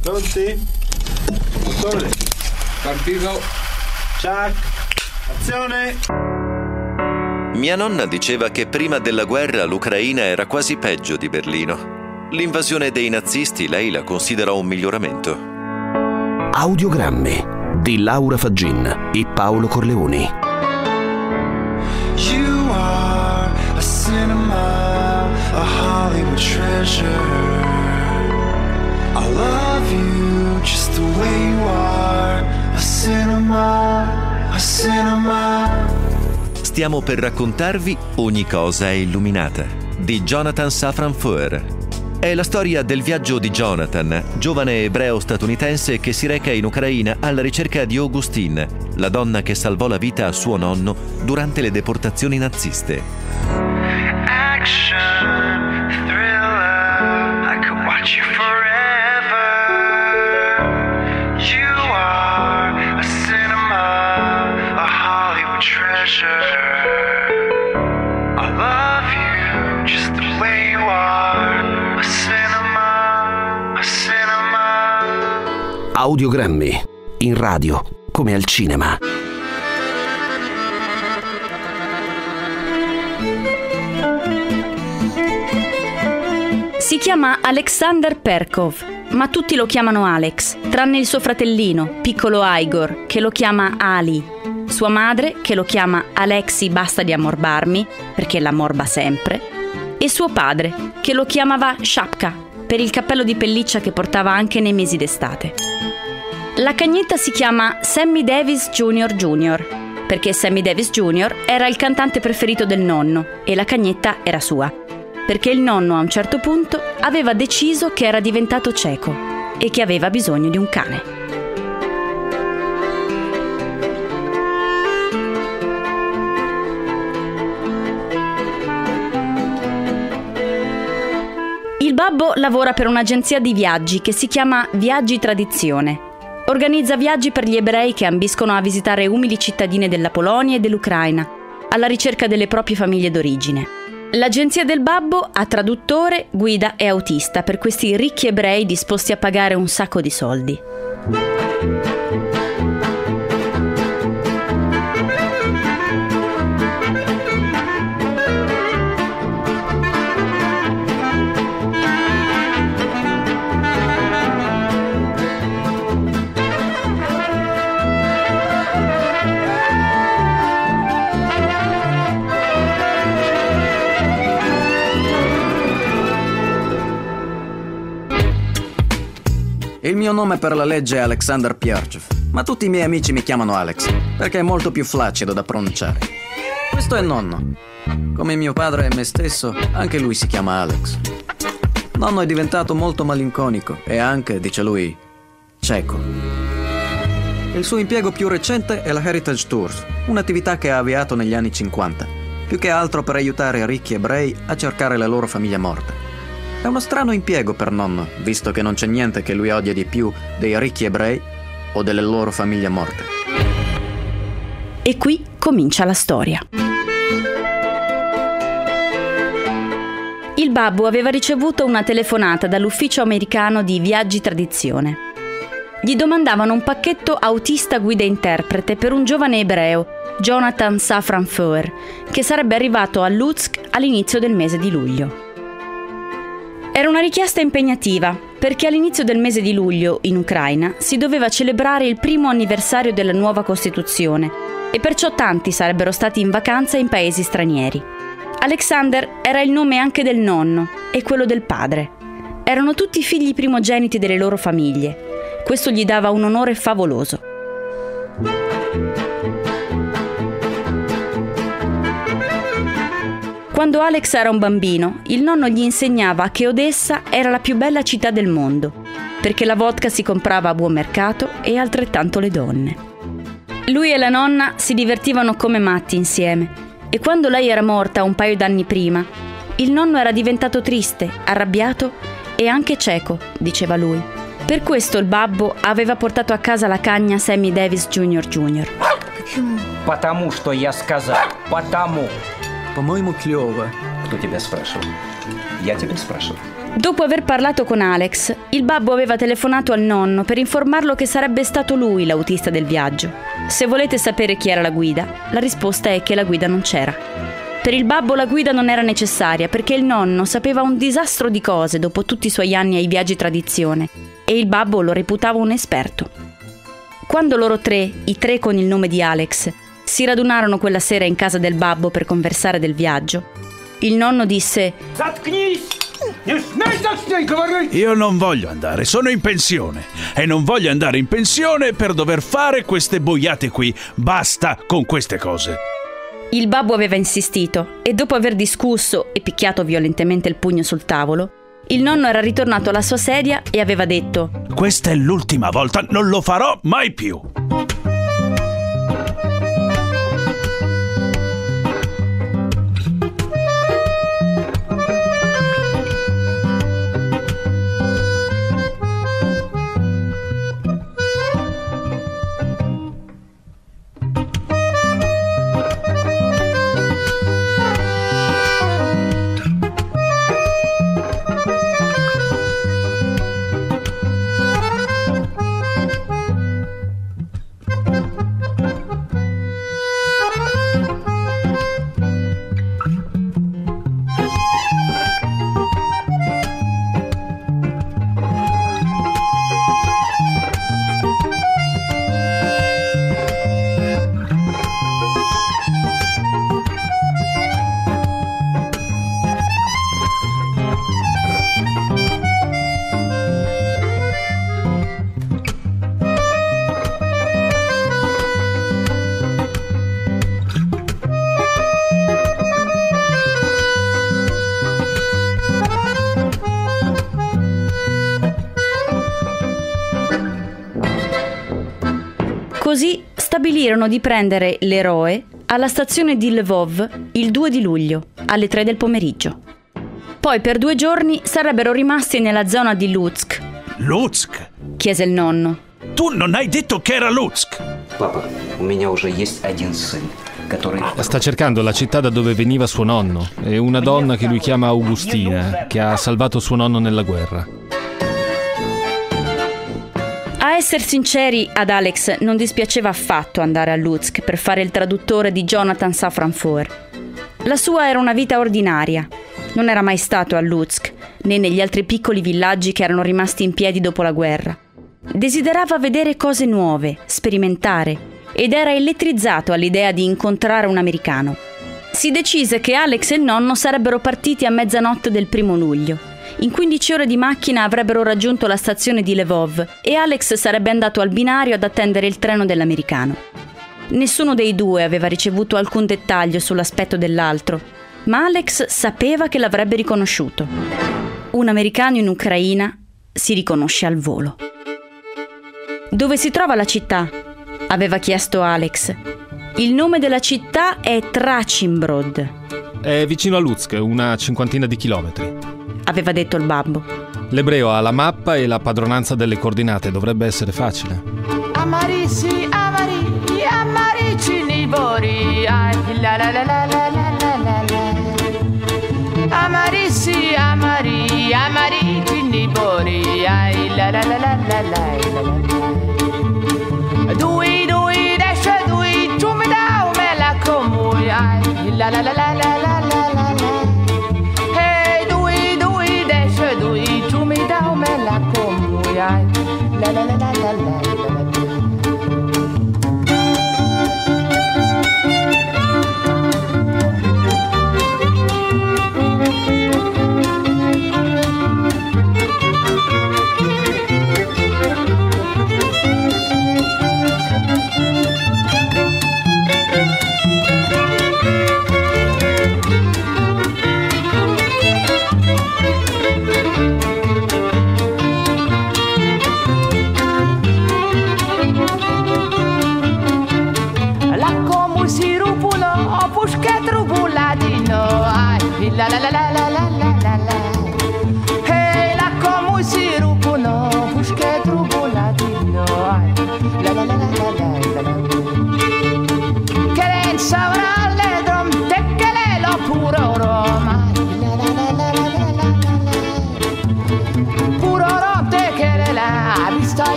Pronti? Motore. Partito. Ciak. Azione. Mia nonna diceva che prima della guerra l'Ucraina era quasi peggio di Berlino. L'invasione dei nazisti lei la considera un miglioramento. Audiogrammi di Laura Faggin e Paolo Corleoni. You are a cinema, a Hollywood treasure. I love you just the way you are. A cinema, a cinema. Stiamo per raccontarvi Ogni cosa è illuminata, di Jonathan Safran Foer. È la storia del viaggio di Jonathan, giovane ebreo statunitense che si reca in Ucraina alla ricerca di Augustine, la donna che salvò la vita a suo nonno durante le deportazioni naziste. Action, thriller, I could watch you forever. You are a cinema, a Hollywood treasure. I love you just the way you are. A cinema, a cinema. Audiogrammi in radio come al cinema. Si chiama Alexander Perkov, ma tutti lo chiamano Alex, tranne il suo fratellino, piccolo Igor, che lo chiama Ali, sua madre, che lo chiama Alexi basta di ammorbarmi, perché l'ammorba sempre, e suo padre, che lo chiamava Shapka, per il cappello di pelliccia che portava anche nei mesi d'estate. La cagnetta si chiama Sammy Davis Jr., perché Sammy Davis Jr. era il cantante preferito del nonno e la cagnetta era sua, perché il nonno a un certo punto aveva deciso che era diventato cieco e che aveva bisogno di un cane. Il babbo lavora per un'agenzia di viaggi che si chiama Viaggi Tradizione. Organizza viaggi per gli ebrei che ambiscono a visitare umili cittadine della Polonia e dell'Ucraina, alla ricerca delle proprie famiglie d'origine. L'agenzia del babbo ha traduttore, guida e autista per questi ricchi ebrei disposti a pagare un sacco di soldi. Il mio nome per la legge è Alexander Piarchev, ma tutti i miei amici mi chiamano Alex, perché è molto più flaccido da pronunciare. Questo è nonno. Come mio padre e me stesso, anche lui si chiama Alex. Nonno è diventato molto malinconico e anche, dice lui, cieco. Il suo impiego più recente è la Heritage Tours, un'attività che ha avviato negli anni 50, più che altro per aiutare ricchi ebrei a cercare la loro famiglia morta. È uno strano impiego per nonno, visto che non c'è niente che lui odia di più dei ricchi ebrei o delle loro famiglie morte. E qui comincia la storia. Il babbo aveva ricevuto una telefonata dall'ufficio americano di Viaggi Tradizione. Gli domandavano un pacchetto autista guida interprete per un giovane ebreo, Jonathan Safran Foer, che sarebbe arrivato a Lutsk all'inizio del mese di luglio. Era una richiesta impegnativa, perché all'inizio del mese di luglio, in Ucraina, si doveva celebrare il primo anniversario della nuova Costituzione e perciò tanti sarebbero stati in vacanza in paesi stranieri. Alexander era il nome anche del nonno e quello del padre. Erano tutti figli primogeniti delle loro famiglie. Questo gli dava un onore favoloso. Quando Alex era un bambino, il nonno gli insegnava che Odessa era la più bella città del mondo, perché la vodka si comprava a buon mercato e altrettanto le donne. Lui e la nonna si divertivano come matti insieme, e quando lei era morta un paio d'anni prima, il nonno era diventato triste, arrabbiato e anche cieco, diceva lui. Per questo il babbo aveva portato a casa la cagna Sammy Davis Jr. Потому что я сказал. Потому. По-моему, клёво. Кто тебя спрашивал? Я тебя спрашиваю. Dopo aver parlato con Alex, il babbo aveva telefonato al nonno per informarlo che sarebbe stato lui l'autista del viaggio. Se volete sapere chi era la guida, la risposta è che la guida non c'era. Per il babbo la guida non era necessaria perché il nonno sapeva un disastro di cose dopo tutti i suoi anni ai viaggi tradizione e il babbo lo reputava un esperto. Quando loro tre, i tre con il nome di Alex, si radunarono quella sera in casa del babbo per conversare del viaggio, il nonno disse: Io non voglio andare, sono in pensione e non voglio andare in pensione per dover fare queste boiate qui. Basta con queste cose. Il babbo aveva insistito e dopo aver discusso e picchiato violentemente il pugno sul tavolo, il nonno era ritornato alla sua sedia e aveva detto: Questa è l'ultima volta, non lo farò mai più. Così stabilirono di prendere l'eroe alla stazione di Lvov il 2 di luglio, alle 3 del pomeriggio. Poi per 2 giorni sarebbero rimasti nella zona di Lutsk. Lutsk? Chiese il nonno. Tu non hai detto che era Lutsk? Папа, у меня уже есть один сын, который... Sta cercando la città da dove veniva suo nonno e una donna che lui chiama Augustina, che ha salvato suo nonno nella guerra. A essere sinceri, ad Alex non dispiaceva affatto andare a Lutsk per fare il traduttore di Jonathan Safran Foer. La sua era una vita ordinaria. Non era mai stato a Lutsk, né negli altri piccoli villaggi che erano rimasti in piedi dopo la guerra. Desiderava vedere cose nuove, sperimentare, ed era elettrizzato all'idea di incontrare un americano. Si decise che Alex e il nonno sarebbero partiti a mezzanotte del 1 luglio. In 15 ore di macchina avrebbero raggiunto la stazione di Lvov e Alex sarebbe andato al binario ad attendere il treno dell'americano. Nessuno dei due aveva ricevuto alcun dettaglio sull'aspetto dell'altro, ma Alex sapeva che l'avrebbe riconosciuto. Un americano in Ucraina si riconosce al volo. Dove si trova la città? Aveva chiesto Alex. Il nome della città è Trachimbrod. È vicino a Lutsk, una 50 di chilometri. Aveva detto il babbo. L'ebreo ha la mappa e la padronanza delle coordinate, dovrebbe essere facile. Amarici, amari, amarici nibori, ai la la la la la la la la. Amarici, amari, amarici nibori, ai la la la la la la la. Dui dui desce dui, tu mi dai me la comui, ai la la la la la la la la. Hey dui dui desce dui, tu mi dai me la comui, ai la la la la la la.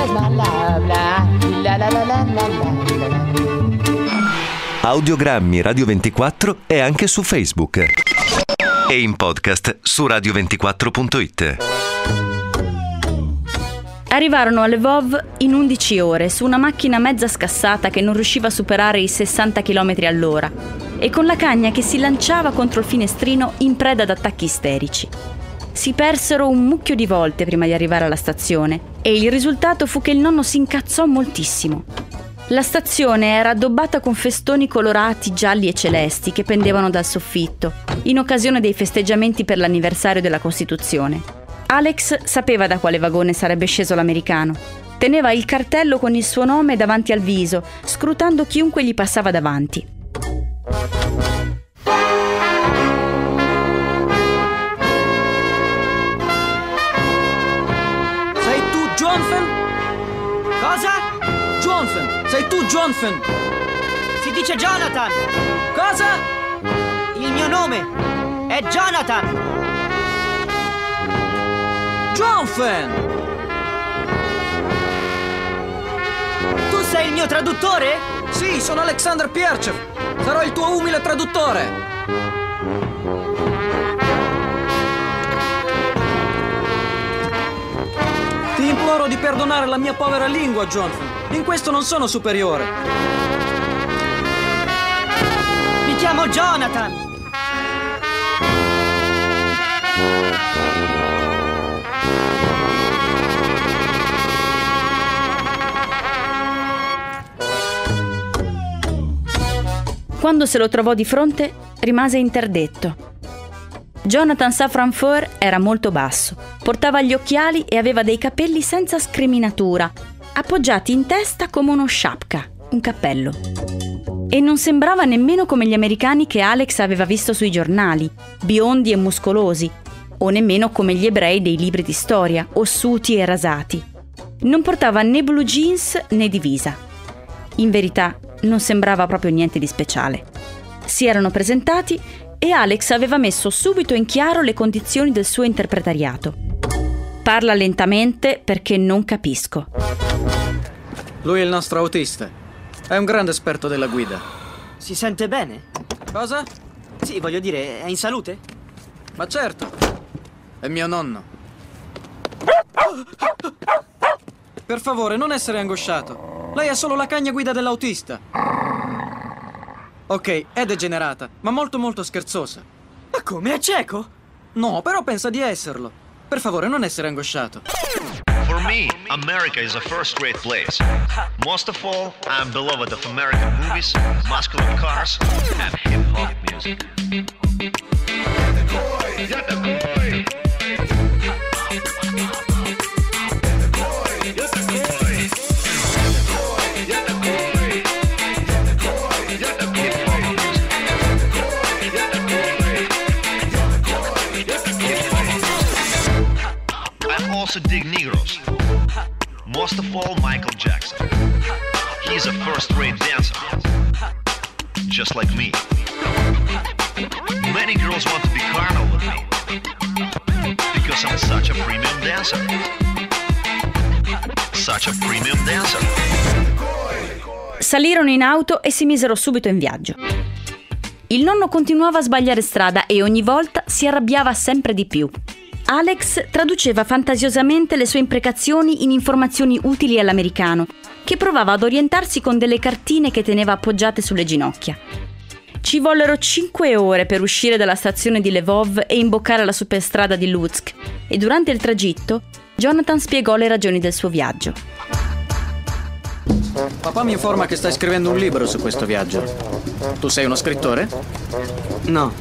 is my love line. La la la la la la la. Audiogrammi Radio 24 è anche su Facebook e in podcast su radio24.it. Arrivarono a Lvov in 11 ore su una macchina mezza scassata che non riusciva a superare i 60 km all'ora e con la cagna che si lanciava contro il finestrino in preda ad attacchi isterici. Si persero un mucchio di volte prima di arrivare alla stazione e il risultato fu che il nonno si incazzò moltissimo. La stazione era addobbata con festoni colorati gialli e celesti che pendevano dal soffitto, in occasione dei festeggiamenti per l'anniversario della Costituzione. Alex sapeva da quale vagone sarebbe sceso l'americano. Teneva il cartello con il suo nome davanti al viso, scrutando chiunque gli passava davanti. Sei tu, Jonathan? Cosa? Jonathan! Sei tu, Jonathan? Si dice Jonathan! Cosa? Il mio nome è Jonathan! Jonathan! Tu sei il mio traduttore? Sì, sono Alexander Pierchev. Sarò il tuo umile traduttore. Ti imploro di perdonare la mia povera lingua, Jonathan. In questo non sono superiore. Mi chiamo Jonathan! Quando se lo trovò di fronte, rimase interdetto. Jonathan Safran Foer era molto basso, portava gli occhiali e aveva dei capelli senza scriminatura, appoggiati in testa come uno shapka, un cappello. E non sembrava nemmeno come gli americani che Alex aveva visto sui giornali, biondi e muscolosi, o nemmeno come gli ebrei dei libri di storia, ossuti e rasati. Non portava né blue jeans né divisa. In verità, non sembrava proprio niente di speciale. Si erano presentati e Alex aveva messo subito in chiaro le condizioni del suo interpretariato. Parla lentamente perché non capisco. Lui è il nostro autista. È un grande esperto della guida. Si sente bene? Cosa? Sì, voglio dire, è in salute? Ma certo. È mio nonno. Per favore, non essere angosciato. Lei è solo la cagna guida dell'autista. Ok, è degenerata, ma molto molto scherzosa. Ma come, è cieco? No, però pensa di esserlo. Per favore, non essere angosciato. For me, America is a first-rate place. Most of all, I'm beloved of American movies, muscular cars, and hip-hop music. Also dig Negroes. Most of all, Michael Jackson. He's a first-rate dancer, just like me. Many girls want to be carnal with me because I'm such a premium dancer. Such a premium dancer. Salirono in auto e si misero subito in viaggio. Il nonno continuava a sbagliare strada e ogni volta si arrabbiava sempre di più. Alex traduceva fantasiosamente le sue imprecazioni in informazioni utili all'americano, che provava ad orientarsi con delle cartine che teneva appoggiate sulle ginocchia. Ci vollero 5 ore per uscire dalla stazione di Lvov e imboccare la superstrada di Lutsk, e durante il tragitto Jonathan spiegò le ragioni del suo viaggio. Papà mi informa che stai scrivendo un libro su questo viaggio. Tu sei uno scrittore? No.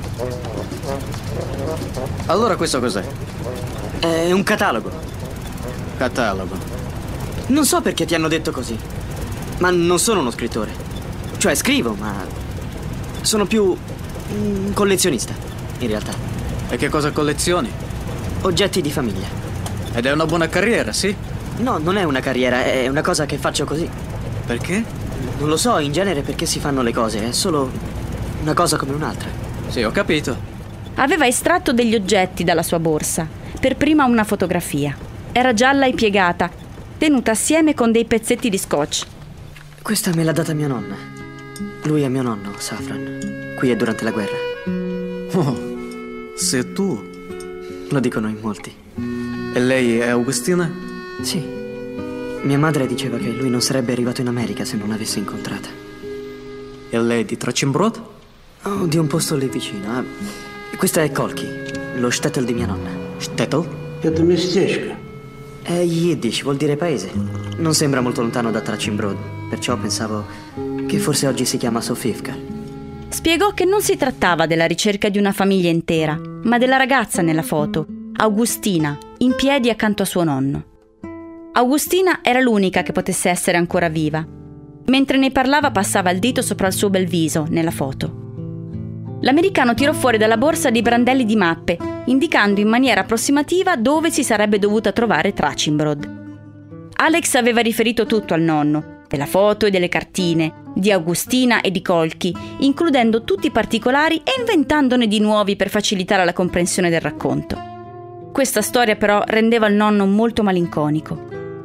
Allora questo cos'è? È un catalogo. Catalogo. Non so perché ti hanno detto così, ma non sono uno scrittore. Cioè scrivo, ma sono più un collezionista, in realtà. E che cosa collezioni? Oggetti di famiglia. Ed è una buona carriera, sì? No, non è una carriera, è una cosa che faccio così. Perché? Non lo so, in genere perché si fanno le cose, è solo una cosa come un'altra. Sì, ho capito. Aveva estratto degli oggetti dalla sua borsa, per prima una fotografia. Era gialla e piegata tenuta assieme con dei pezzetti di scotch. Questa me l'ha data mia nonna. Lui è mio nonno, Safran. Qui è durante la guerra. Oh, sei tu? Lo dicono in molti. E lei è Augustina? Sì. Mia madre diceva che lui non sarebbe arrivato in America se non l'avesse incontrata. E lei di Tracimbrod? Oh, di un posto lì vicino. Questa è Kolki, lo shtetl di mia nonna. Shtetl? Это местечко. È Yiddish, vuol dire paese. Non sembra molto lontano da Tracimbrod, perciò pensavo che forse oggi si chiama Sofivka. Spiegò che non si trattava della ricerca di una famiglia intera, ma della ragazza nella foto, Augustina, in piedi accanto a suo nonno. Augustina era l'unica che potesse essere ancora viva. Mentre ne parlava passava il dito sopra il suo bel viso, nella foto. L'americano tirò fuori dalla borsa dei brandelli di mappe, indicando in maniera approssimativa dove si sarebbe dovuta trovare Tracimbrod. Alex aveva riferito tutto al nonno, della foto e delle cartine, di Augustina e di Kolki, includendo tutti i particolari e inventandone di nuovi per facilitare la comprensione del racconto. Questa storia però rendeva il nonno molto malinconico.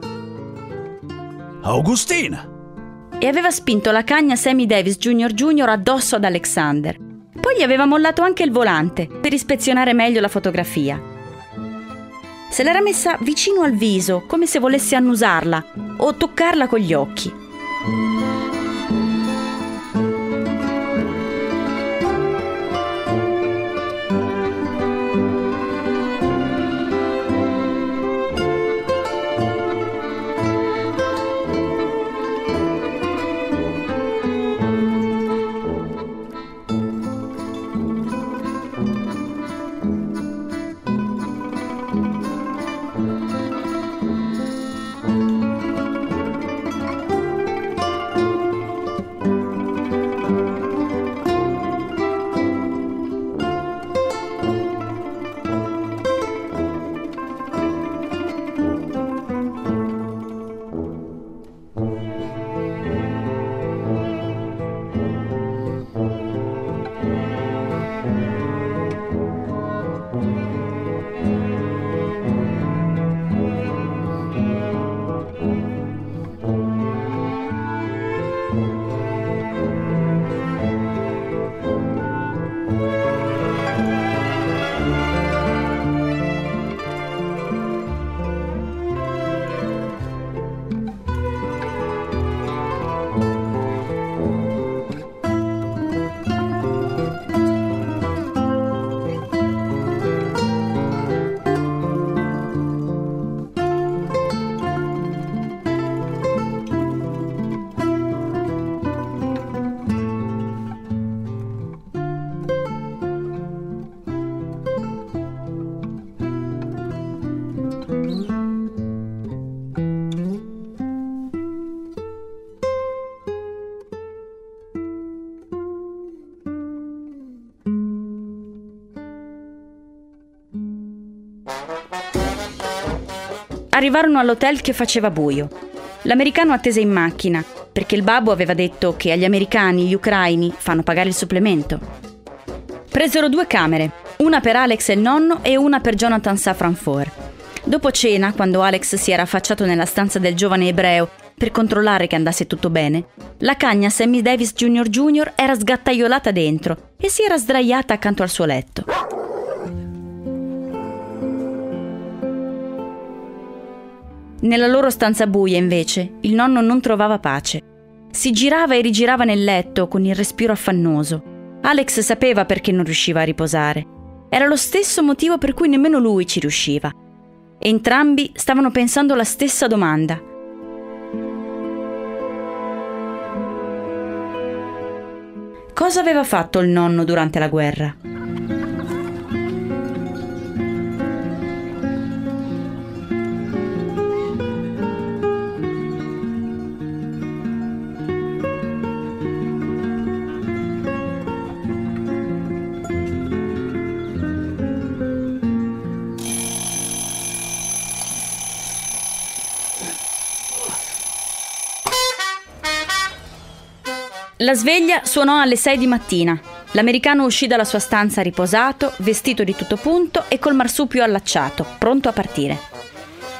Augustina! E aveva spinto la cagna Sammy Davis Jr. addosso ad Alexander. Poi gli aveva mollato anche il volante per ispezionare meglio la fotografia. Se l'era messa vicino al viso, come se volesse annusarla o toccarla con gli occhi. Arrivarono all'hotel che faceva buio. L'americano attese in macchina, perché il babbo aveva detto che agli americani gli ucraini fanno pagare il supplemento. Presero 2 camere, una per Alex e il nonno e una per Jonathan Safran Foer. Dopo cena, quando Alex si era affacciato nella stanza del giovane ebreo per controllare che andasse tutto bene, la cagna Sammy Davis Jr. era sgattaiolata dentro e si era sdraiata accanto al suo letto. Nella loro stanza buia, invece, il nonno non trovava pace. Si girava e rigirava nel letto con il respiro affannoso. Alex sapeva perché non riusciva a riposare. Era lo stesso motivo per cui nemmeno lui ci riusciva. Entrambi stavano pensando la stessa domanda. Cosa aveva fatto il nonno durante la guerra? La sveglia suonò alle 6 di mattina. L'americano uscì dalla sua stanza riposato, vestito di tutto punto e col marsupio allacciato, pronto a partire.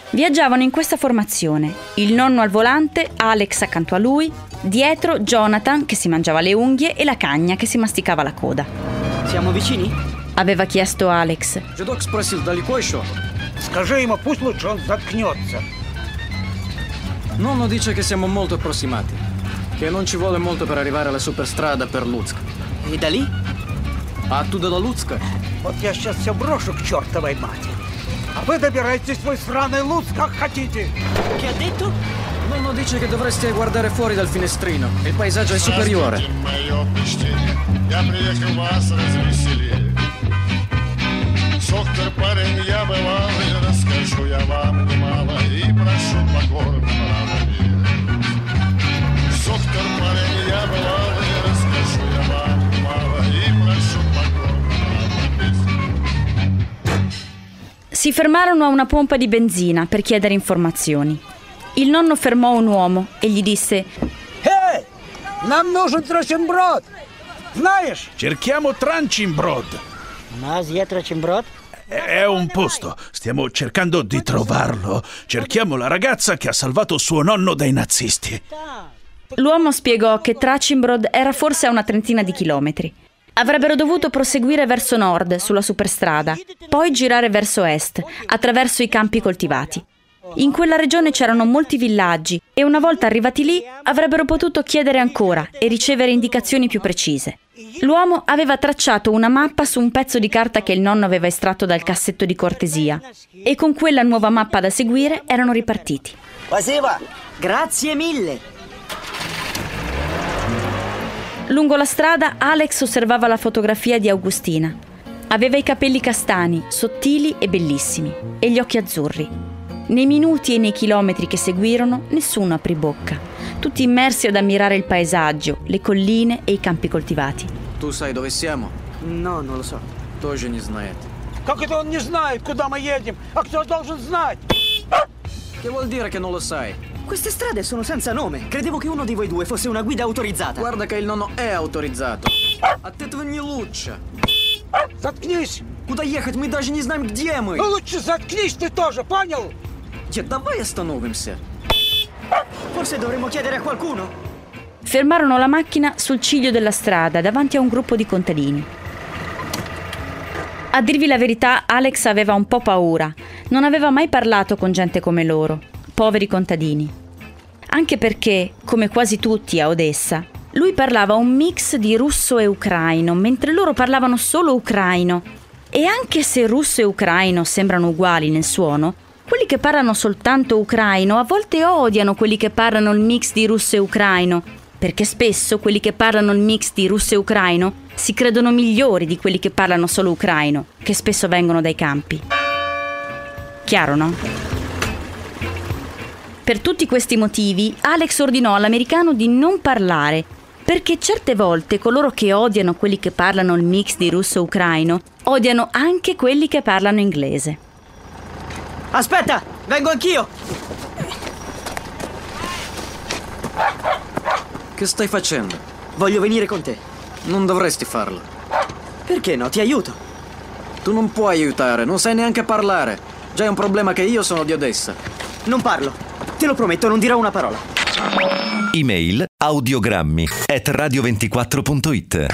Viaggiavano in questa formazione: il nonno al volante, Alex accanto a lui, dietro Jonathan che si mangiava le unghie e la cagna che si masticava la coda. Siamo vicini? Aveva chiesto Alex. Дедок спросил, далеко еще? Скажи ему, пусть лучше он заткнется. Nonno dice che siamo molto approssimati, che non ci vuole molto per arrivare alla superstrada per Луцк. E da lì? А оттуда до Луцка? Вот я сейчас все брошу к чертовой матери. А вы добирайтесь в свой сраный Луцк, как хотите. Che ha detto? Nonno dice che dovreste guardare fuori dal finestrino. Il paesaggio è superiore. Я приехал вас развеселить. Доктор, парень, я бывал, и расскажу я вам немало, и прошу покорно поверить. Доктор, парень, я бывал, и расскажу я вам немало, и прошу покорно поверить. Si fermarono a una pompa di benzina per chiedere informazioni. Il nonno fermò un uomo e gli disse: Эй, нам нужен Трачимброд. Знаешь? Cerchiamo Trachimbrod. У нас є Трачимброд? È un posto. Stiamo cercando di trovarlo. Cerchiamo la ragazza che ha salvato suo nonno dai nazisti. L'uomo spiegò che Trachimbrod era forse a una trentina di chilometri. Avrebbero dovuto proseguire verso nord sulla superstrada, poi girare verso est, attraverso i campi coltivati. In quella regione c'erano molti villaggi e una volta arrivati lì avrebbero potuto chiedere ancora e ricevere indicazioni più precise. L'uomo aveva tracciato una mappa su un pezzo di carta che il nonno aveva estratto dal cassetto di cortesia e con quella nuova mappa da seguire erano ripartiti. Grazie mille! Lungo la strada Alex osservava la fotografia di Augustina. Aveva i capelli castani, sottili e bellissimi, e gli occhi azzurri. Nei minuti e nei chilometri che seguirono nessuno aprì bocca, tutti immersi ad ammirare il paesaggio, le colline e i campi coltivati. Tu sai dove siamo? No, non lo so. Тоже не знает. Как это он не знает, куда мы едем? А кто должен знать? Che vuol dire che non lo sai? Queste strade sono senza nome. Credevo che uno di voi due fosse una guida autorizzata. Guarda che il nonno è autorizzato. От этого не лучше. Заткнись! Куда ехать? Мы даже не знаем, где мы. Ну лучше заткнись ты тоже, понял? Дед, давай остановимся. Forse dovremmo chiedere a qualcuno. Fermarono la macchina sul ciglio della strada davanti a un gruppo di contadini. A dirvi la verità, Alex aveva un po' paura. Non aveva mai parlato con gente come loro, poveri contadini. Anche perché, come quasi tutti a Odessa, lui parlava un mix di russo e ucraino, mentre loro parlavano solo ucraino. E anche se russo e ucraino sembrano uguali nel suono, quelli che parlano soltanto ucraino a volte odiano quelli che parlano il mix di russo e ucraino, perché spesso quelli che parlano il mix di russo e ucraino si credono migliori di quelli che parlano solo ucraino, che spesso vengono dai campi. Chiaro, no? Per tutti questi motivi, Alex ordinò all'americano di non parlare, perché certe volte coloro che odiano quelli che parlano il mix di russo e ucraino odiano anche quelli che parlano inglese. Aspetta, vengo anch'io! Che stai facendo? Voglio venire con te. Non dovresti farlo. Perché no? Ti aiuto. Tu non puoi aiutare, non sai neanche parlare. Già è un problema che io sono di Odessa. Non parlo. Te lo prometto, non dirò una parola. Email audiogrammi@radio24.it.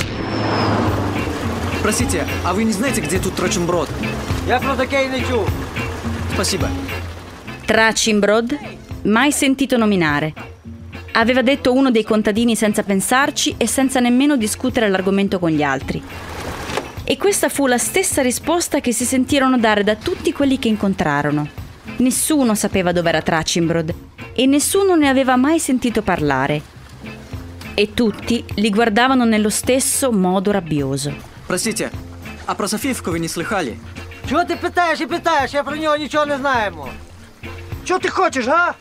Простите, а вы не знаете, где тут Трачимброд? Я просто лечу. Спасибо. Trachimbrod? Mai sentito nominare. Aveva detto uno dei contadini senza pensarci e senza nemmeno discutere l'argomento con gli altri. E questa fu la stessa risposta che si sentirono dare da tutti quelli che incontrarono. Nessuno sapeva dov'era Trachimbrod e nessuno ne aveva mai sentito parlare. E tutti li guardavano nello stesso modo rabbioso. Простите, а про Софиевку вы не слыхали? Чего ты питаешь и питаешь? Я про него ничего не знаємо. Чего ты хочешь, а?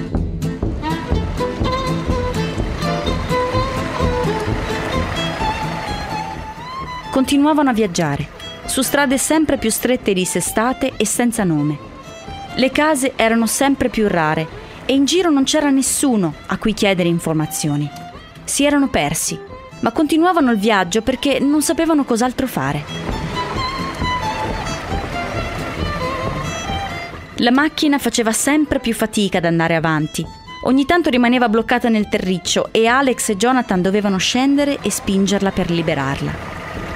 Continuavano a viaggiare, su strade sempre più strette e dissestate e senza nome. Le case erano sempre più rare e in giro non c'era nessuno a cui chiedere informazioni. Si erano persi, ma continuavano il viaggio perché non sapevano cos'altro fare. La macchina faceva sempre più fatica ad andare avanti. Ogni tanto rimaneva bloccata nel terriccio e Alex e Jonathan dovevano scendere e spingerla per liberarla.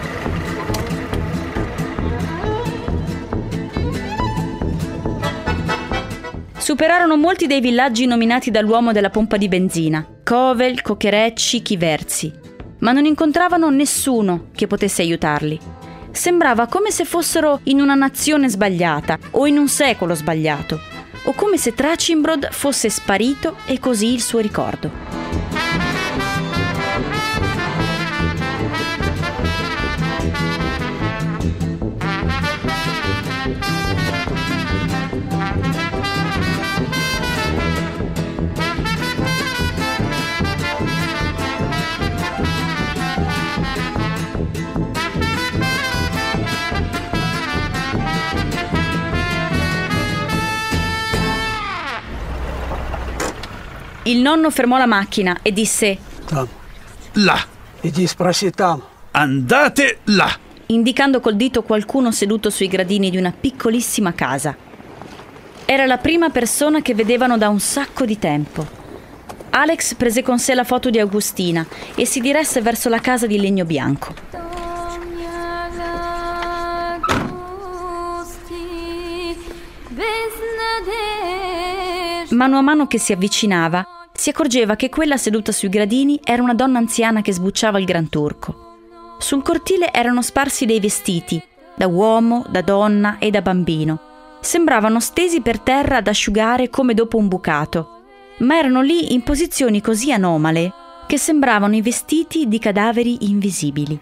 Superarono molti dei villaggi nominati dall'uomo della pompa di benzina: Kovel, Cocherecci, Chiverzi, ma non incontravano nessuno che potesse aiutarli. Sembrava come se fossero in una nazione sbagliata o in un secolo sbagliato, o come se Trachimbrod fosse sparito e così il suo ricordo. Il nonno fermò la macchina e disse: Там. Là. Иди спроси там. Andate là. Indicando col dito qualcuno seduto sui gradini di una piccolissima casa. Era la prima persona che vedevano da un sacco di tempo. Alex prese con sé la foto di Augustina e si diresse verso la casa di legno bianco. Mano a mano che si avvicinava, si accorgeva che quella seduta sui gradini era una donna anziana che sbucciava il Gran Turco. Sul cortile erano sparsi dei vestiti, da uomo, da donna e da bambino. Sembravano stesi per terra ad asciugare come dopo un bucato, ma erano lì in posizioni così anomale che sembravano i vestiti di cadaveri invisibili.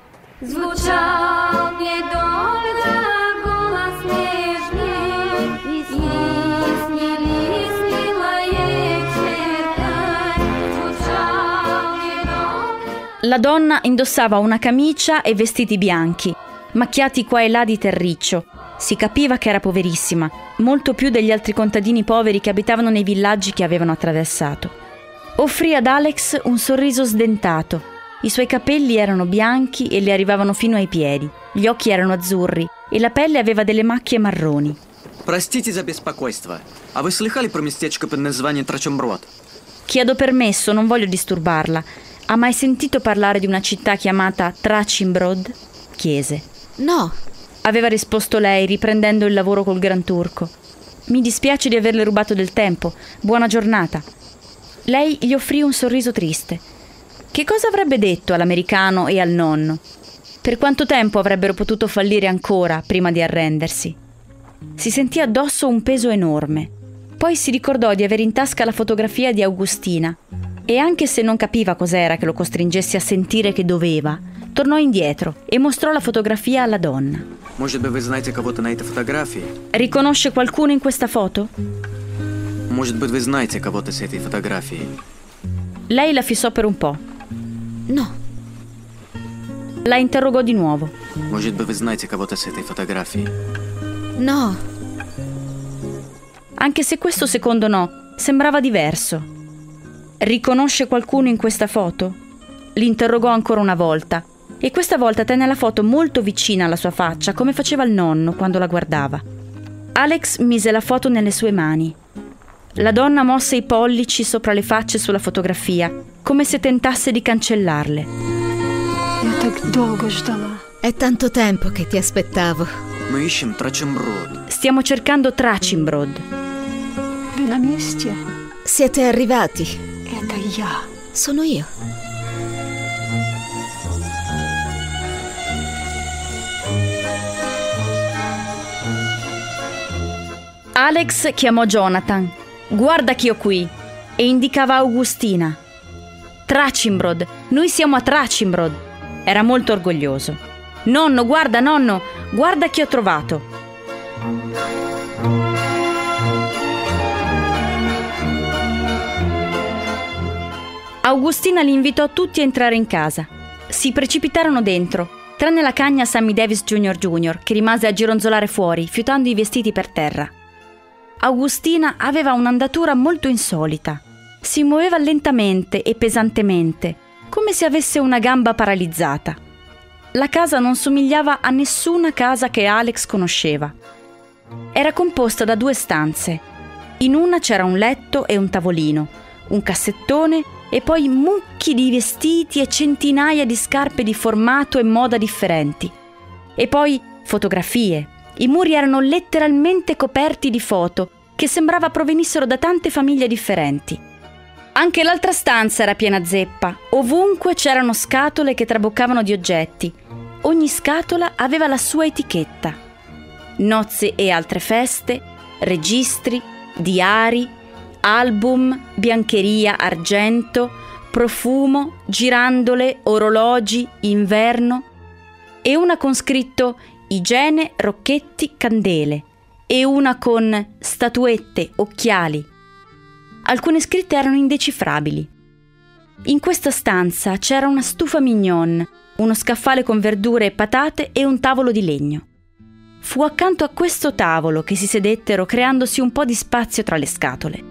La donna indossava una camicia e vestiti bianchi, macchiati qua e là di terriccio. Si capiva che era poverissima, molto più degli altri contadini poveri che abitavano nei villaggi che avevano attraversato. Offrì ad Alex un sorriso sdentato. I suoi capelli erano bianchi e le arrivavano fino ai piedi. Gli occhi erano azzurri e la pelle aveva delle macchie marroni. Простите за беспокойство. А вы слыхали про местечко под названием Трачимброд? Chiedo permesso, non voglio disturbarla. Ha mai sentito parlare di una città chiamata Trachimbrod? Chiese. No. Aveva risposto lei, riprendendo il lavoro col Gran Turco. Mi dispiace di averle rubato del tempo. Buona giornata. Lei gli offrì un sorriso triste. Che cosa avrebbe detto all'americano e al nonno? Per quanto tempo avrebbero potuto fallire ancora prima di arrendersi? Si sentì addosso un peso enorme. Poi si ricordò di avere in tasca la fotografia di Augustina e anche se non capiva cos'era che lo costringesse a sentire che doveva, tornò indietro e mostrò la fotografia alla donna. Может быть, вы знаете кого-то на этой фотографии? Riconosce qualcuno in questa foto? Может быть, вы знаете кого-то с этой фотографией? Lei la fissò per un po'. No. La interrogò di nuovo. Может быть, вы знаете кого-то с этой фотографией? No. Anche se questo secondo no sembrava diverso. Riconosce qualcuno in questa foto? L'interrogò ancora una volta e questa volta tenne la foto molto vicina alla sua faccia, come faceva il nonno quando la guardava. Alex mise la foto nelle sue mani. La donna mosse i pollici sopra le facce sulla fotografia, come se tentasse di cancellarle. È tanto tempo che ti aspettavo. Мы ищем Трачимброд. Stiamo cercando Trachimbrod. Siete arrivati. Sono io. Alex chiamò Jonathan. Guarda chi ho qui. E indicava Augustina. Trachimbrod, noi siamo a Trachimbrod. Era molto orgoglioso. Nonno, guarda chi ho trovato. Augustina li invitò tutti a entrare in casa. Si precipitarono dentro, tranne la cagna Sammy Davis Jr., che rimase a gironzolare fuori, fiutando i vestiti per terra. Augustina aveva un'andatura molto insolita. Si muoveva lentamente e pesantemente, come se avesse una gamba paralizzata. La casa non somigliava a nessuna casa che Alex conosceva. Era composta da 2 stanze. In una c'era un letto e un tavolino, un cassettone e poi mucchi di vestiti e centinaia di scarpe di formato e moda differenti. E poi fotografie. I muri erano letteralmente coperti di foto che sembrava provenissero da tante famiglie differenti. Anche l'altra stanza era piena zeppa. Ovunque c'erano scatole che traboccavano di oggetti. Ogni scatola aveva la sua etichetta. Nozze e altre feste, registri, diari, album, biancheria, argento, profumo, girandole, orologi, inverno, e una con scritto igiene, rocchetti, candele, e una con statuette, occhiali. Alcune scritte erano indecifrabili. In questa stanza c'era una stufa mignon, uno scaffale con verdure e patate e un tavolo di legno. Fu accanto a questo tavolo che si sedettero, creandosi un po' di spazio tra le scatole.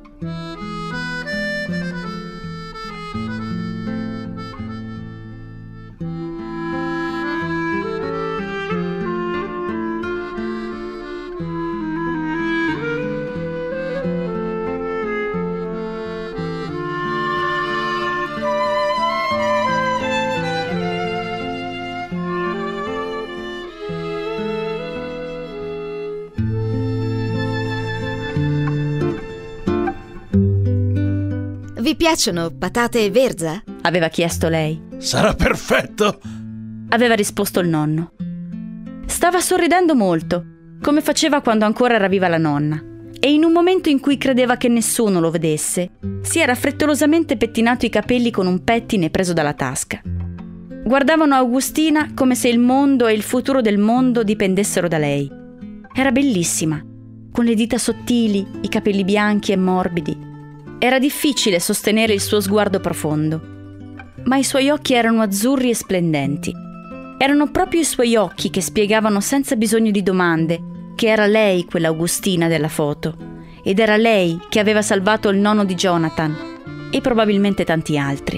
Vi piacciono patate e verza? Aveva chiesto lei. Sarà perfetto, aveva risposto il nonno. Stava sorridendo molto, come faceva quando ancora era viva la nonna, e in un momento in cui credeva che nessuno lo vedesse, si era frettolosamente pettinato i capelli con un pettine preso dalla tasca. Guardavano Augustina come se il mondo e il futuro del mondo dipendessero da lei. Era bellissima, con le dita sottili, i capelli bianchi e morbidi. Era difficile sostenere il suo sguardo profondo, ma i suoi occhi erano azzurri e splendenti. Erano proprio i suoi occhi che spiegavano senza bisogno di domande che era lei quella Augustina della foto, ed era lei che aveva salvato il nonno di Jonathan e probabilmente tanti altri.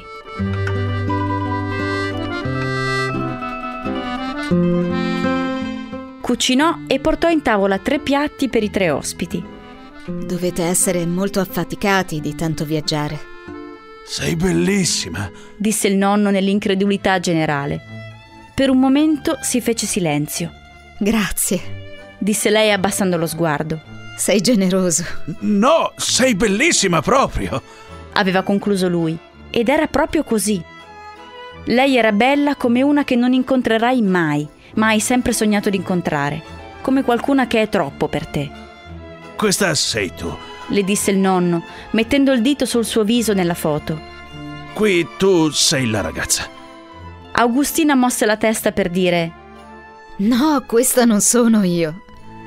Cucinò e portò in tavola 3 piatti per i 3 ospiti. Dovete essere molto affaticati di tanto viaggiare. Sei bellissima, disse il nonno nell'incredulità generale. Per un momento si fece silenzio. Grazie, disse lei abbassando lo sguardo. Sei generoso. No, sei bellissima proprio, aveva concluso lui, ed era proprio così. Lei era bella come una che non incontrerai mai, ma hai sempre sognato di incontrare, come qualcuna che è troppo per te. Questa sei tu, le disse il nonno, mettendo il dito sul suo viso nella foto. Qui tu sei la ragazza. Augustina mosse la testa per dire: no, questa non sono io.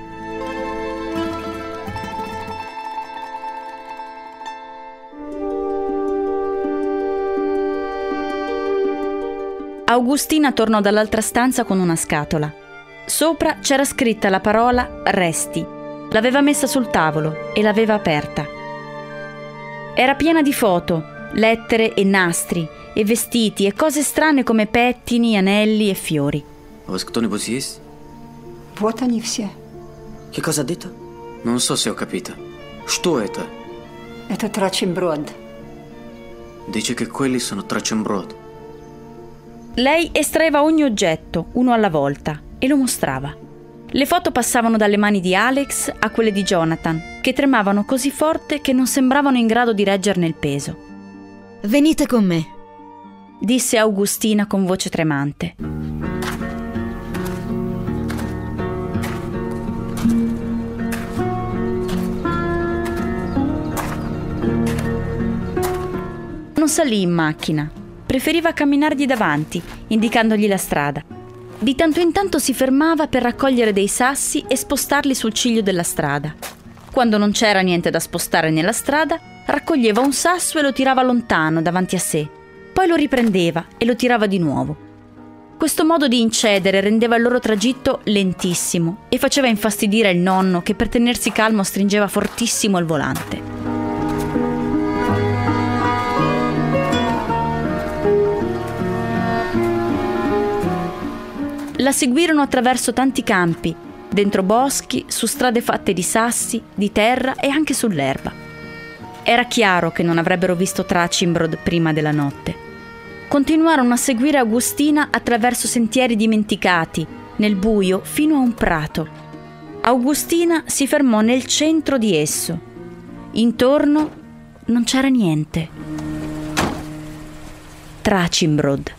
Augustina tornò dall'altra stanza con una scatola. Sopra c'era scritta la parola resti. L'aveva messa sul tavolo e l'aveva aperta. Era piena di foto, lettere e nastri, e vestiti e cose strane come pettini, anelli e fiori. У вас кто-нибудь есть? Вот они все. Che cosa ha detto? Non so se ho capito. Что это? Это трачимброд. Dice che quelli sono tracciambrod. Lei estraeva ogni oggetto, uno alla volta, e lo mostrava. Le foto passavano dalle mani di Alex a quelle di Jonathan, che tremavano così forte che non sembravano in grado di reggerne il peso. Venite con me, disse Augustina con voce tremante. Non salì in macchina, preferiva camminargli davanti, indicandogli la strada. Di tanto in tanto si fermava per raccogliere dei sassi e spostarli sul ciglio della strada. Quando non c'era niente da spostare nella strada, raccoglieva un sasso e lo tirava lontano davanti a sé. Poi lo riprendeva e lo tirava di nuovo. Questo modo di incedere rendeva il loro tragitto lentissimo e faceva infastidire il nonno, che per tenersi calmo stringeva fortissimo il volante. La seguirono attraverso tanti campi, dentro boschi, su strade fatte di sassi, di terra e anche sull'erba. Era chiaro che non avrebbero visto Trachimbrod prima della notte. Continuarono a seguire Augustina attraverso sentieri dimenticati, nel buio, fino a un prato. Augustina si fermò nel centro di esso. Intorno non c'era niente. Trachimbrod.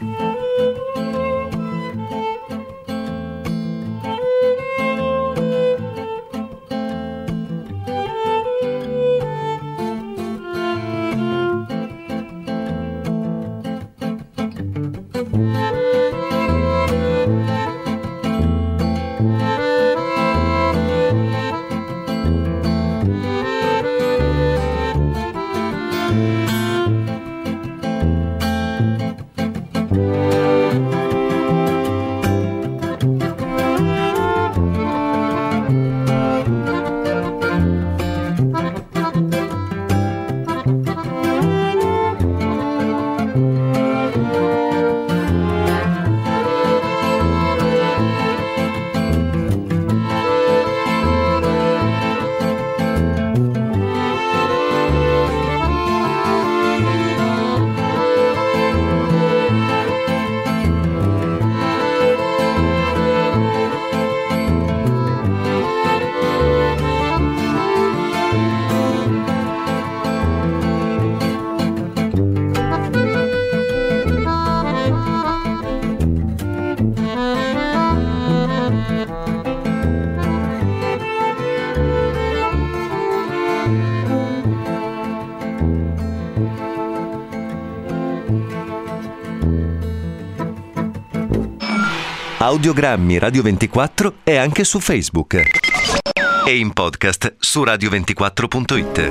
Audiogrammi Radio 24 è anche su Facebook e in podcast su radio24.it.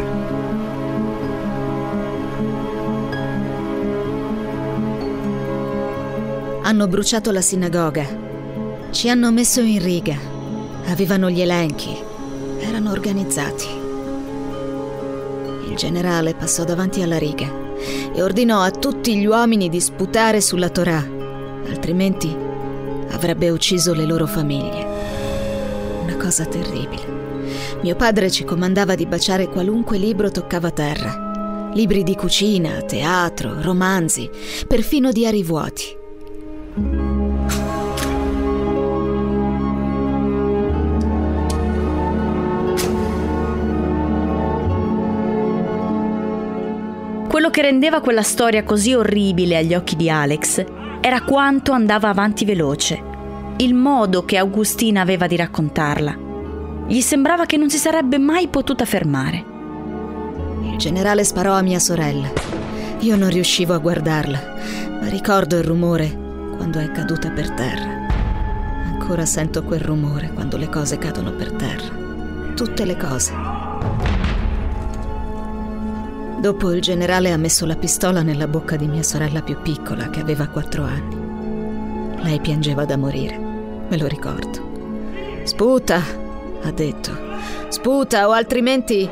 Hanno bruciato la sinagoga. Ci hanno messo in riga. Avevano gli elenchi. Erano organizzati. Il generale passò davanti alla riga e ordinò a tutti gli uomini di sputare sulla Torah, altrimenti avrebbe ucciso le loro famiglie. Una cosa terribile. Mio padre ci comandava di baciare qualunque libro toccava terra. Libri di cucina, teatro, romanzi, perfino diari vuoti. Quello che rendeva quella storia così orribile agli occhi di Alex era quanto andava avanti veloce, il modo che Augustina aveva di raccontarla. Gli sembrava che non si sarebbe mai potuta fermare. Il generale sparò a mia sorella. Io non riuscivo a guardarla, ma ricordo il rumore quando è caduta per terra. Ancora sento quel rumore quando le cose cadono per terra. Tutte le cose. Dopo il generale ha messo la pistola nella bocca di mia sorella più piccola, che aveva 4 anni. Lei piangeva da morire, me lo ricordo. Sputa, ha detto. Sputa o altrimenti...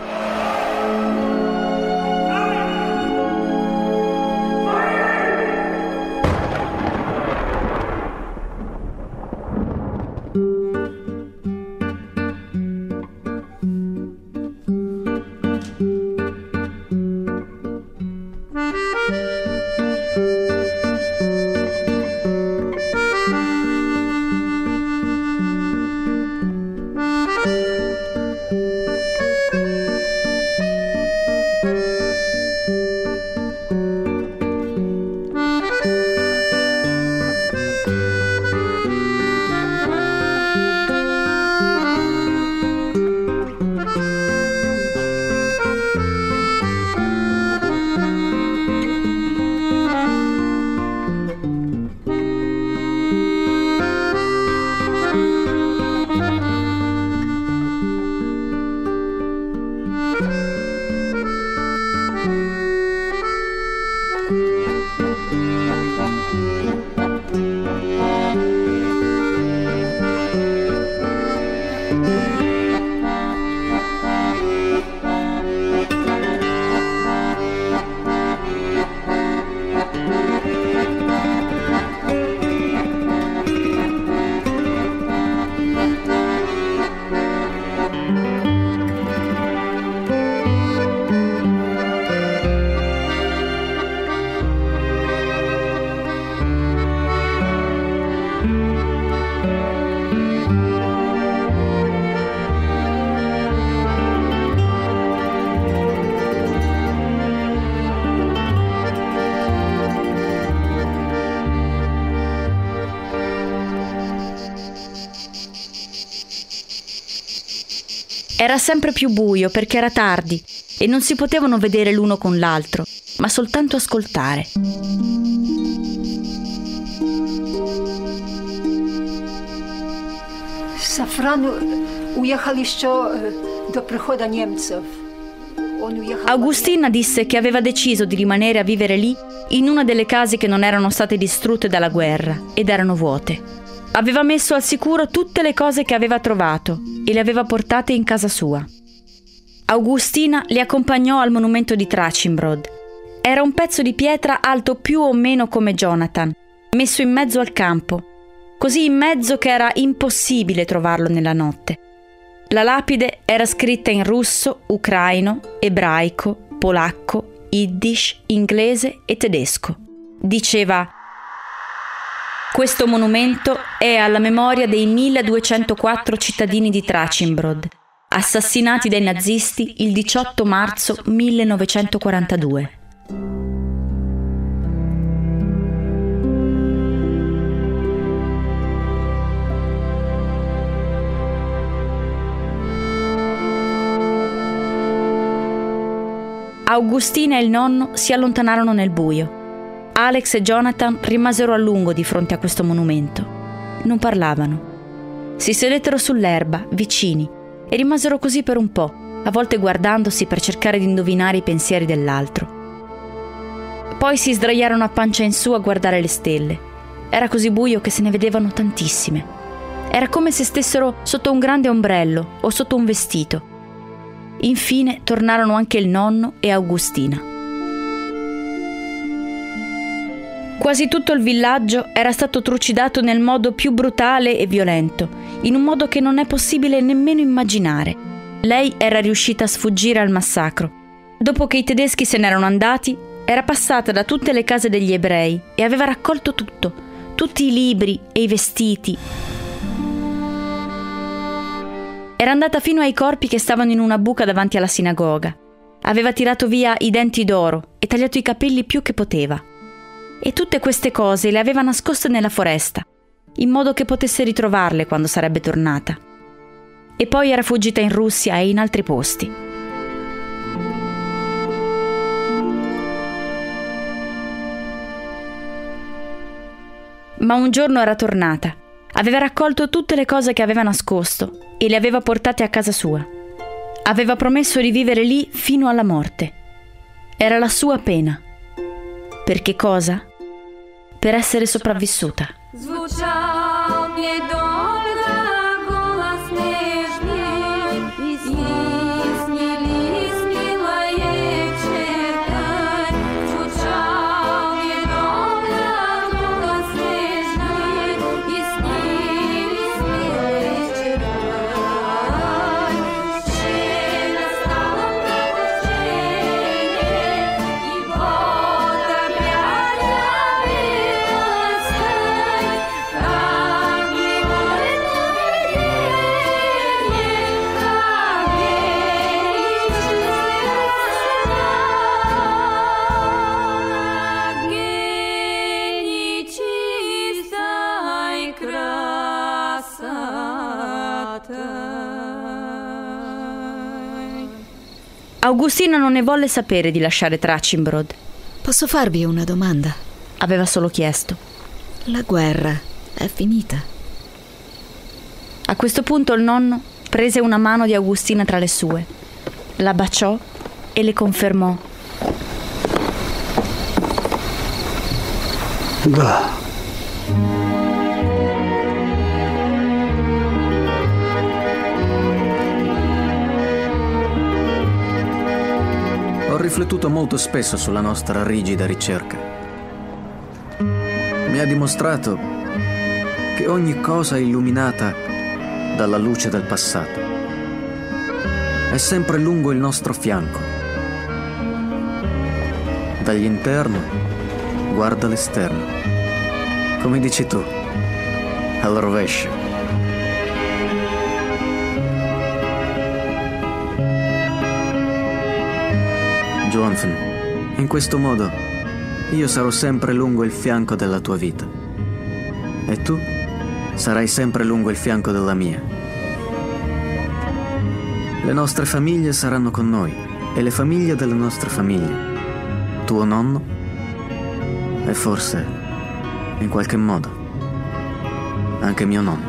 Era sempre più buio perché era tardi e non si potevano vedere l'uno con l'altro, ma soltanto ascoltare. Safran уехал еще до прихода немцев. Augustina disse che aveva deciso di rimanere a vivere lì in una delle case che non erano state distrutte dalla guerra ed erano vuote. Aveva messo al sicuro tutte le cose che aveva trovato e le aveva portate in casa sua. Augustina li accompagnò al monumento di Trachimbrod. Era un pezzo di pietra alto più o meno come Jonathan, messo in mezzo al campo, così in mezzo che era impossibile trovarlo nella notte. La lapide era scritta in russo, ucraino, ebraico, polacco, yiddish, inglese e tedesco. Diceva: questo monumento è alla memoria dei 1204 cittadini di Trachimbrod, assassinati dai nazisti il 18 marzo 1942. Augustina e il nonno si allontanarono nel buio. Alex e Jonathan rimasero a lungo di fronte a questo monumento. Non parlavano. Si sedettero sull'erba, vicini, e rimasero così per un po', a volte guardandosi per cercare di indovinare i pensieri dell'altro. Poi si sdraiarono a pancia in su a guardare le stelle. Era così buio che se ne vedevano tantissime. Era come se stessero sotto un grande ombrello o sotto un vestito. Infine tornarono anche il nonno e Augustina. Quasi tutto il villaggio era stato trucidato nel modo più brutale e violento, in un modo che non è possibile nemmeno immaginare. Lei era riuscita a sfuggire al massacro. Dopo che i tedeschi se n'erano andati, era passata da tutte le case degli ebrei e aveva raccolto tutto, tutti i libri e i vestiti. Era andata fino ai corpi che stavano in una buca davanti alla sinagoga. Aveva tirato via i denti d'oro e tagliato i capelli più che poteva. E tutte queste cose le aveva nascoste nella foresta, in modo che potesse ritrovarle quando sarebbe tornata. E poi era fuggita in Russia e in altri posti. Ma un giorno era tornata. Aveva raccolto tutte le cose che aveva nascosto e le aveva portate a casa sua. Aveva promesso di vivere lì fino alla morte. Era la sua pena. Per che cosa? Per essere sopravvissuta. Augustina non ne volle sapere di lasciare Trachimbrod. Posso farvi una domanda? Aveva solo chiesto. La guerra è finita? A questo punto il nonno prese una mano di Augustina tra le sue, la baciò e le confermò. Да. Ho riflettuto molto spesso sulla nostra rigida ricerca. Mi ha dimostrato che ogni cosa è illuminata dalla luce del passato. È sempre lungo il nostro fianco. Dall'interno guarda l'esterno. Come dici tu, al rovescio. Jonathan, in questo modo io sarò sempre lungo il fianco della tua vita e tu sarai sempre lungo il fianco della mia. Le nostre famiglie saranno con noi e le famiglie delle nostre famiglie. Tuo nonno e forse, in qualche modo, anche mio nonno.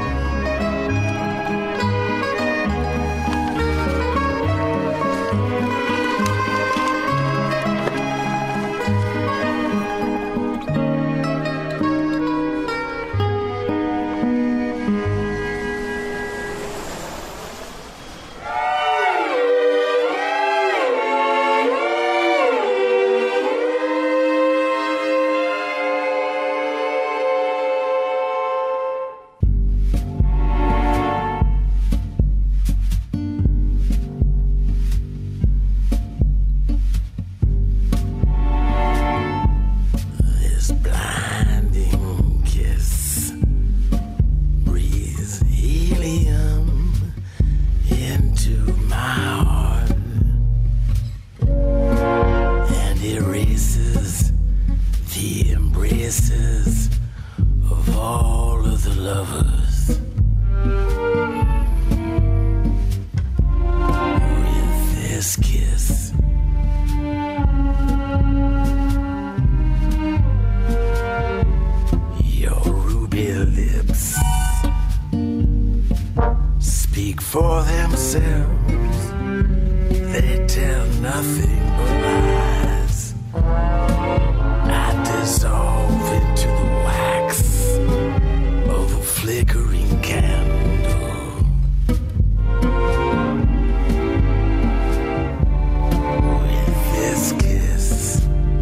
For themselves, they tell nothing but lies. I dissolve into the wax of a flickering candle. With this kiss,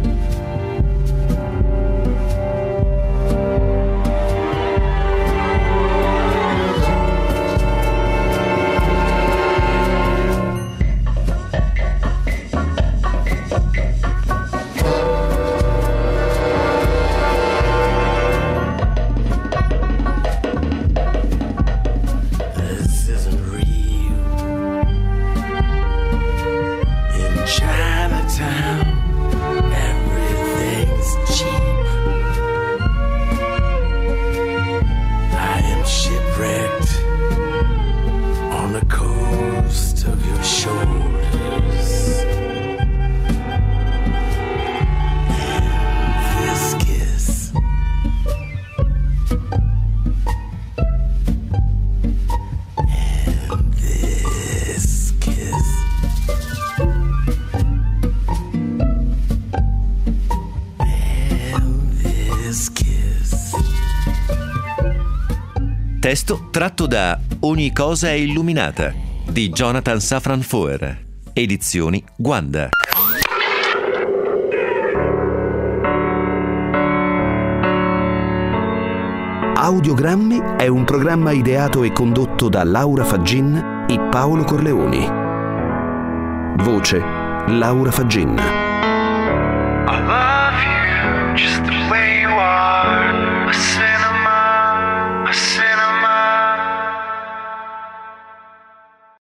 Testo tratto da Ogni cosa è illuminata di Jonathan Safran Foer. Edizioni Guanda. Audiogrammi è un programma ideato e condotto da Laura Faggin e Paolo Corleoni. Voce Laura Faggin. I love you just the way